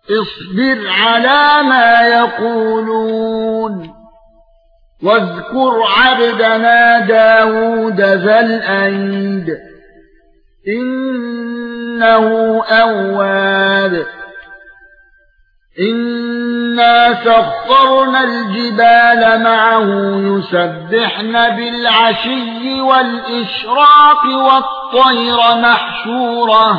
اصبر على ما يقولون واذكر عبدنا داود ذا الأيد إنه أواب إنا سخرنا الجبال معه يسبحن بالعشي والإشراق والطير محشورة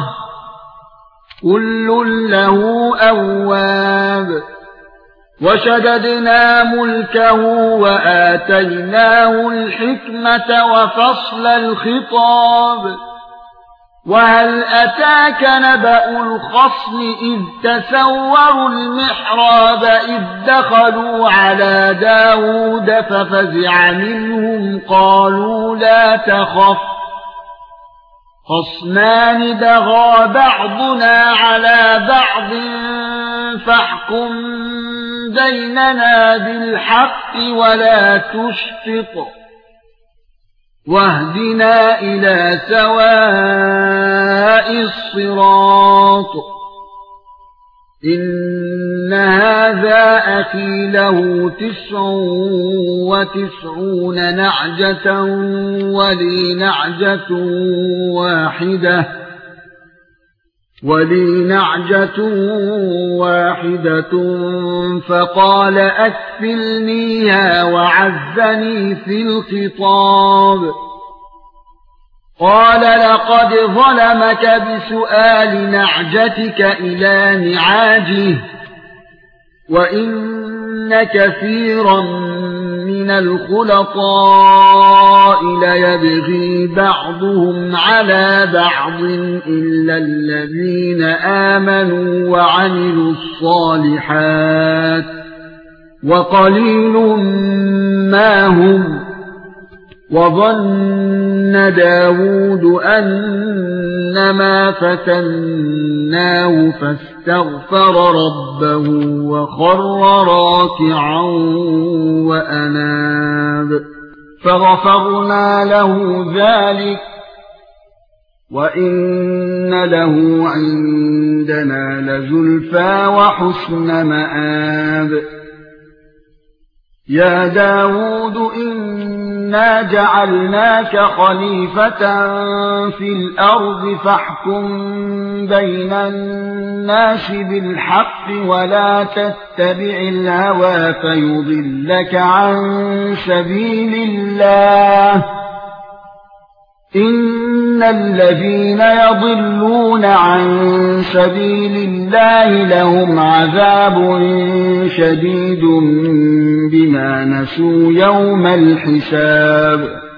كل له أواب وشددنا ملكه وآتيناه الحكمة وفصل الخطاب وهل أتاك نبأ الخصم إذ تسوروا المحراب إذ دخلوا على داود ففزع منهم قالوا لا تخف خصمان بغى بعضنا على بعض فاحكم بيننا بالحق ولا تشطط واهدنا إلى سواء الصراط إن هذا أخي له 99 نعجة ولي نعجة واحدة فقال أكفلنيها وعزني في الخطاب قال لقد ظلمك بسؤال نعجتك إلى نعاجه وإن كثيرا من الخلطاء ليبغي بعضهم على بعض إلا الذين آمنوا وعملوا الصالحات وقليل ما هم وظن داود أنما فتناه فاستغفر ربه وخر راكعا وأناب فغفرنا له ذلك وإن له عندنا لزلفى وحسن مآب يا داود إنا جعلناك خليفة في الأرض فاحكم بين الناس بالحق ولا تتبع الهوى فيضلك عن سبيل الله إن الذين يضلون عن سبيل الله لهم عذاب شديد بما نسوا يوم الحساب